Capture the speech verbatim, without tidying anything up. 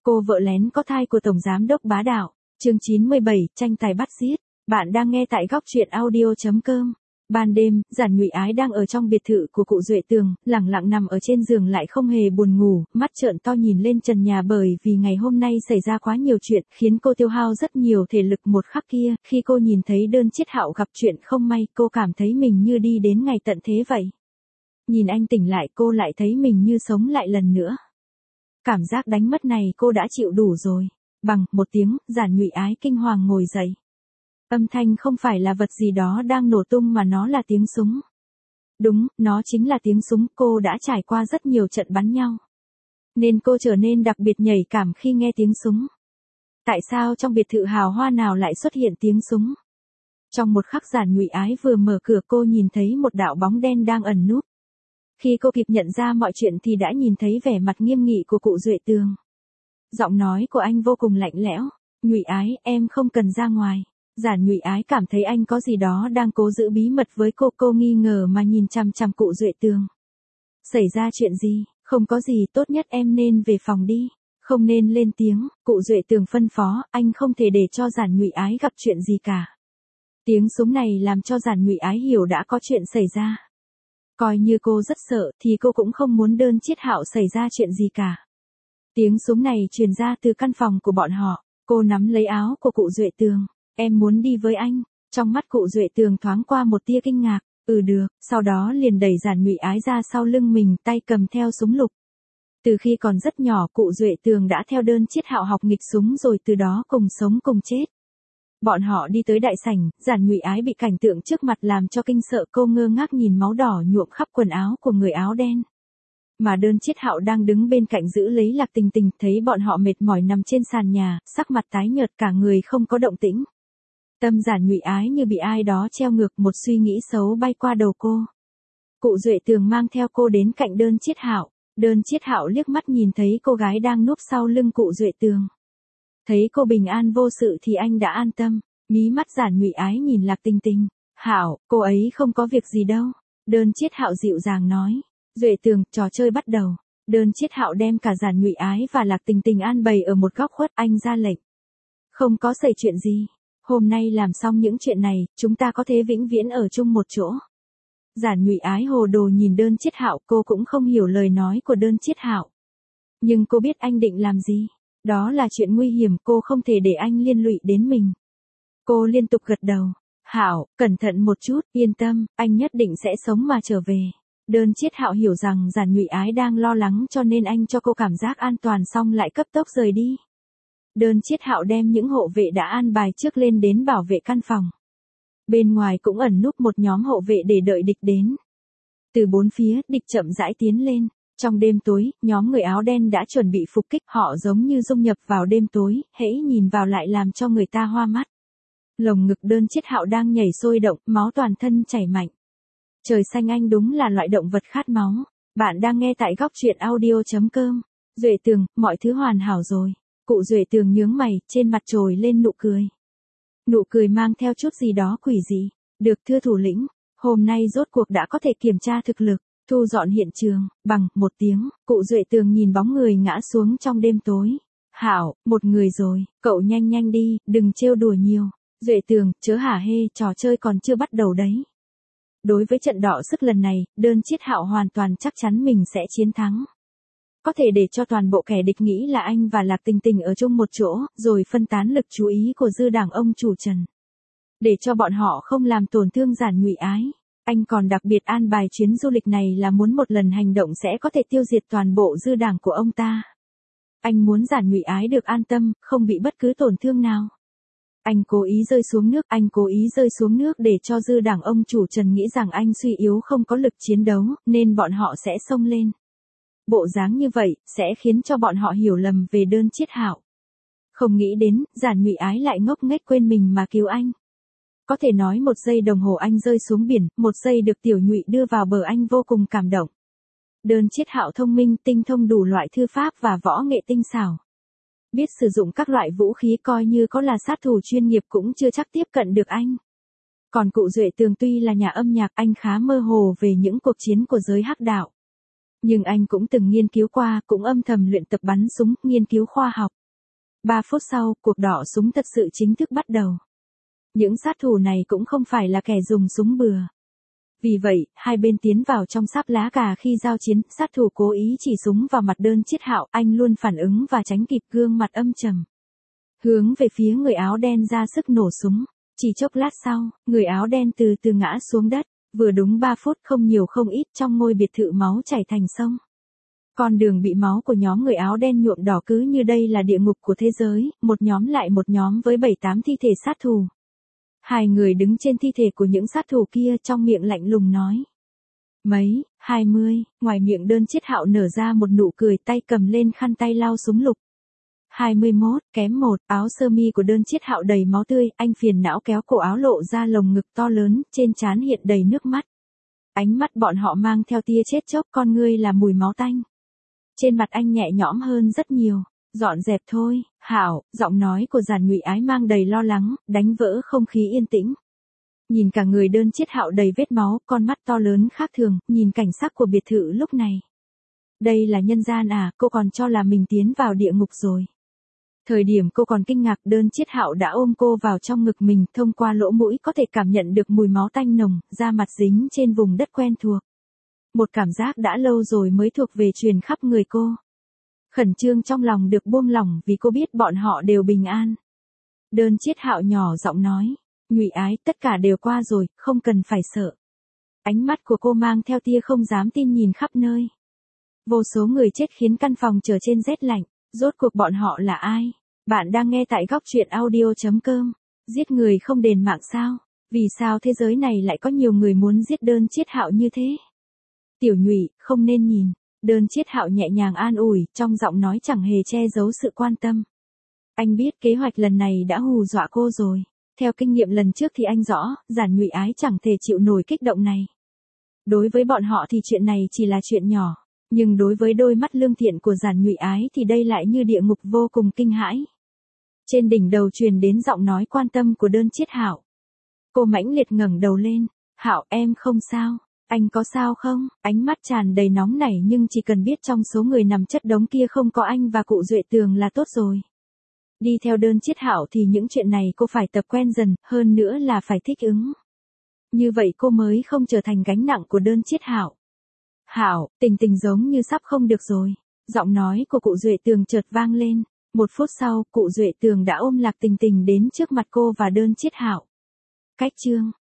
Cô vợ lén có thai của Tổng Giám đốc bá đạo. Chương chín mươi bảy, tranh tài bắt giết. Bạn đang nghe tại góc truyện audio chấm com. Ban đêm, Giản Nhụy Ái đang ở trong biệt thự của cụ Duệ Tường, lẳng lặng nằm ở trên giường lại không hề buồn ngủ, mắt trợn to nhìn lên trần nhà bởi vì ngày hôm nay xảy ra quá nhiều chuyện, khiến cô tiêu hao rất nhiều thể lực. Một khắc kia, khi cô nhìn thấy Đơn Chiết Hạo gặp chuyện không may, cô cảm thấy mình như đi đến ngày tận thế vậy. Nhìn anh tỉnh lại, cô lại thấy mình như sống lại lần nữa. Cảm giác đánh mất này cô đã chịu đủ rồi. Bằng một tiếng, Giản Nhụy Ái kinh hoàng ngồi dậy. Âm thanh không phải là vật gì đó đang nổ tung mà nó là tiếng súng. Đúng, nó chính là tiếng súng. Cô đã trải qua rất nhiều trận bắn nhau, nên cô trở nên đặc biệt nhạy cảm khi nghe tiếng súng. Tại sao trong biệt thự hào hoa nào lại xuất hiện tiếng súng? Trong một khắc Giản Nhụy Ái vừa mở cửa, cô nhìn thấy một đạo bóng đen đang ẩn núp. Khi cô kịp nhận ra mọi chuyện thì đã nhìn thấy vẻ mặt nghiêm nghị của cụ Duệ Tường. Giọng nói của anh vô cùng lạnh lẽo. Nhụy Ái, em không cần ra ngoài. Giản Nhụy Ái cảm thấy anh có gì đó đang cố giữ bí mật với cô. Cô nghi ngờ mà nhìn chằm chằm cụ Duệ Tường. Xảy ra chuyện gì? Không có gì, tốt nhất em nên về phòng đi. Không nên lên tiếng. Cụ Duệ Tường phân phó, anh không thể để cho Giản Nhụy Ái gặp chuyện gì cả. Tiếng súng này làm cho Giản Nhụy Ái hiểu đã có chuyện xảy ra. Coi như cô rất sợ thì cô cũng không muốn Đơn Chiết Hạo xảy ra chuyện gì cả. Tiếng súng này truyền ra từ căn phòng của bọn họ. Cô nắm lấy áo của cụ Duệ Tường. Em muốn đi với anh. Trong mắt cụ Duệ Tường thoáng qua một tia kinh ngạc. Ừ được, sau đó liền đẩy Giản Nhụy Ái ra sau lưng mình, tay cầm theo súng lục. Từ khi còn rất nhỏ, cụ Duệ Tường đã theo Đơn Chiết Hạo học nghịch súng rồi từ đó cùng sống cùng chết. Bọn họ đi tới đại sảnh, Giản Nhụy Ái bị cảnh tượng trước mặt làm cho kinh sợ. Cô ngơ ngác nhìn máu đỏ nhuộm khắp quần áo của người áo đen. Mà Đơn Chiết Hạo đang đứng bên cạnh giữ lấy Lạc Tình Tình, thấy bọn họ mệt mỏi nằm trên sàn nhà, sắc mặt tái nhợt, cả người không có động tĩnh. Tâm Giản Nhụy Ái như bị ai đó treo ngược, một suy nghĩ xấu bay qua đầu cô. Cụ Duệ Tường mang theo cô đến cạnh Đơn Chiết Hạo. Đơn Chiết Hạo liếc mắt nhìn thấy cô gái đang núp sau lưng cụ Duệ Tường. Thấy cô bình an vô sự thì anh đã an tâm. Mí mắt Giản Nhụy Ái nhìn Lạc Tình Tình. Hạo, cô ấy không có việc gì đâu. Đơn Chiết Hạo dịu dàng nói. Duệ Tường, trò chơi bắt đầu. Đơn Chiết Hạo đem cả Giản Nhụy Ái và Lạc Tình Tình an bày ở một góc khuất, anh ra lệnh. Không có xảy chuyện gì. Hôm nay làm xong những chuyện này, chúng ta có thể vĩnh viễn ở chung một chỗ. Giản Nhụy Ái hồ đồ nhìn Đơn Chiết Hạo, cô cũng không hiểu lời nói của Đơn Chiết Hạo. Nhưng cô biết anh định làm gì. Đó là chuyện nguy hiểm, cô không thể để anh liên lụy đến mình. Cô liên tục gật đầu. Hạo, cẩn thận một chút, yên tâm, anh nhất định sẽ sống mà trở về. Đơn Chiết Hạo hiểu rằng Giản Nhụy Ái đang lo lắng cho nên anh cho cô cảm giác an toàn xong lại cấp tốc rời đi. Đơn Chiết Hạo đem những hộ vệ đã an bài trước lên đến bảo vệ căn phòng. Bên ngoài cũng ẩn núp một nhóm hộ vệ để đợi địch đến. Từ bốn phía, địch chậm rãi tiến lên. Trong đêm tối, nhóm người áo đen đã chuẩn bị phục kích, họ giống như dung nhập vào đêm tối, hễ nhìn vào lại làm cho người ta hoa mắt. Lồng ngực Đơn Chiết Hạo đang nhảy sôi động, máu toàn thân chảy mạnh. Trời xanh, anh đúng là loại động vật khát máu. Bạn đang nghe tại góc truyện audio chấm com. Duệ Tường, mọi thứ hoàn hảo rồi. Cụ Duệ Tường nhướng mày, trên mặt trồi lên nụ cười. Nụ cười mang theo chút gì đó quỷ dị. Được thưa thủ lĩnh, hôm nay rốt cuộc đã có thể kiểm tra thực lực. Thu dọn hiện trường. Bằng một tiếng, cụ Duệ Tường nhìn bóng người ngã xuống trong đêm tối. Hảo, một người rồi, cậu nhanh nhanh đi, đừng trêu đùa nhiều. Duệ Tường, chớ hả hê, trò chơi còn chưa bắt đầu đấy. Đối với trận đọ sức lần này, Đơn Chiết Hạo hoàn toàn chắc chắn mình sẽ chiến thắng. Có thể để cho toàn bộ kẻ địch nghĩ là anh và Lạc Tình Tình ở chung một chỗ, rồi phân tán lực chú ý của dư đảng ông chủ Trần. Để cho bọn họ không làm tổn thương Giản Nhụy Ái. Anh còn đặc biệt an bài chuyến du lịch này là muốn một lần hành động sẽ có thể tiêu diệt toàn bộ dư đảng của ông ta. Anh muốn Giản Nhụy Ái được an tâm, không bị bất cứ tổn thương nào. Anh cố ý rơi xuống nước, anh cố ý rơi xuống nước để cho dư đảng ông chủ Trần nghĩ rằng anh suy yếu không có lực chiến đấu, nên bọn họ sẽ xông lên. Bộ dáng như vậy, sẽ khiến cho bọn họ hiểu lầm về Đơn Chiết Hạo. Không nghĩ đến, Giản Nhụy Ái lại ngốc nghếch quên mình mà cứu anh. Có thể nói một giây đồng hồ anh rơi xuống biển, một giây được Tiểu Nhụy đưa vào bờ, anh vô cùng cảm động. Đơn Chiết Hạo thông minh, tinh thông đủ loại thư pháp và võ nghệ tinh xảo. Biết sử dụng các loại vũ khí, coi như có là sát thủ chuyên nghiệp cũng chưa chắc tiếp cận được anh. Còn cụ Duệ Tường tuy là nhà âm nhạc, anh khá mơ hồ về những cuộc chiến của giới hắc đạo. Nhưng anh cũng từng nghiên cứu qua, cũng âm thầm luyện tập bắn súng, nghiên cứu khoa học. Ba phút sau, cuộc đọ súng thật sự chính thức bắt đầu. Những sát thủ này cũng không phải là kẻ dùng súng bừa. Vì vậy, hai bên tiến vào trong sáp lá cà khi giao chiến, sát thủ cố ý chỉ súng vào mặt Đơn Chiết Hạo, anh luôn phản ứng và tránh kịp, gương mặt âm trầm. Hướng về phía người áo đen ra sức nổ súng. Chỉ chốc lát sau, người áo đen từ từ ngã xuống đất, vừa đúng ba phút không nhiều không ít trong ngôi biệt thự máu chảy thành sông. Con đường bị máu của nhóm người áo đen nhuộm đỏ cứ như đây là địa ngục của thế giới, một nhóm lại một nhóm với bảy tám thi thể sát thủ. Hai người đứng trên thi thể của những sát thủ kia trong miệng lạnh lùng nói. Mấy, hai mươi, ngoài miệng Đơn Chiết Hạo nở ra một nụ cười, tay cầm lên khăn tay lau súng lục. hai mươi mốt, kém một, áo sơ mi của Đơn Chiết Hạo đầy máu tươi, anh phiền não kéo cổ áo lộ ra lồng ngực to lớn, trên trán hiện đầy nước mắt. Ánh mắt bọn họ mang theo tia chết chóc, con ngươi là mùi máu tanh. Trên mặt anh nhẹ nhõm hơn rất nhiều. Dọn dẹp thôi, Hạo, giọng nói của Giản Ngụy Ái mang đầy lo lắng, đánh vỡ không khí yên tĩnh. Nhìn cả người Đơn Chiết Hạo đầy vết máu, con mắt to lớn khác thường, nhìn cảnh sắc của biệt thự lúc này. Đây là nhân gian à, cô còn cho là mình tiến vào địa ngục rồi. Thời điểm cô còn kinh ngạc, Đơn Chiết Hạo đã ôm cô vào trong ngực mình, thông qua lỗ mũi có thể cảm nhận được mùi máu tanh nồng, da mặt dính trên vùng đất quen thuộc. Một cảm giác đã lâu rồi mới thuộc về truyền khắp người cô. Khẩn trương trong lòng được buông lỏng vì cô biết bọn họ đều bình an. Đơn Chiết Hạo nhỏ giọng nói, Ngụy Ái, tất cả đều qua rồi, không cần phải sợ. Ánh mắt của cô mang theo tia không dám tin nhìn khắp nơi. Vô số người chết khiến căn phòng trở trên rét lạnh, rốt cuộc bọn họ là ai? Bạn đang nghe tại góc truyện audio chấm com. Giết người không đền mạng sao? Vì sao thế giới này lại có nhiều người muốn giết Đơn Chiết Hạo như thế? Tiểu Nhụy, không nên nhìn. Đơn Chiết Hạo nhẹ nhàng an ủi, trong giọng nói chẳng hề che giấu sự quan tâm. Anh biết kế hoạch lần này đã hù dọa cô rồi. Theo kinh nghiệm lần trước thì anh rõ, Giản Ngụy Ái chẳng thể chịu nổi kích động này. Đối với bọn họ thì chuyện này chỉ là chuyện nhỏ, nhưng đối với đôi mắt lương thiện của Giản Ngụy Ái thì đây lại như địa ngục vô cùng kinh hãi. Trên đỉnh đầu truyền đến giọng nói quan tâm của Đơn Chiết Hạo. Cô mãnh liệt ngẩng đầu lên, Hạo, em không sao. Anh có sao không? Ánh mắt tràn đầy nóng nảy nhưng chỉ cần biết trong số người nằm chất đống kia không có anh và cụ Duệ Tường là tốt rồi. Đi theo Đơn Chiết Hạo thì những chuyện này cô phải tập quen dần, hơn nữa là phải thích ứng. Như vậy cô mới không trở thành gánh nặng của Đơn Chiết Hạo. Hạo, Tình Tình giống như sắp không được rồi. Giọng nói của cụ Duệ Tường chợt vang lên. Một phút sau, cụ Duệ Tường đã ôm Lạc Tình Tình đến trước mặt cô và Đơn Chiết Hạo. Cách chương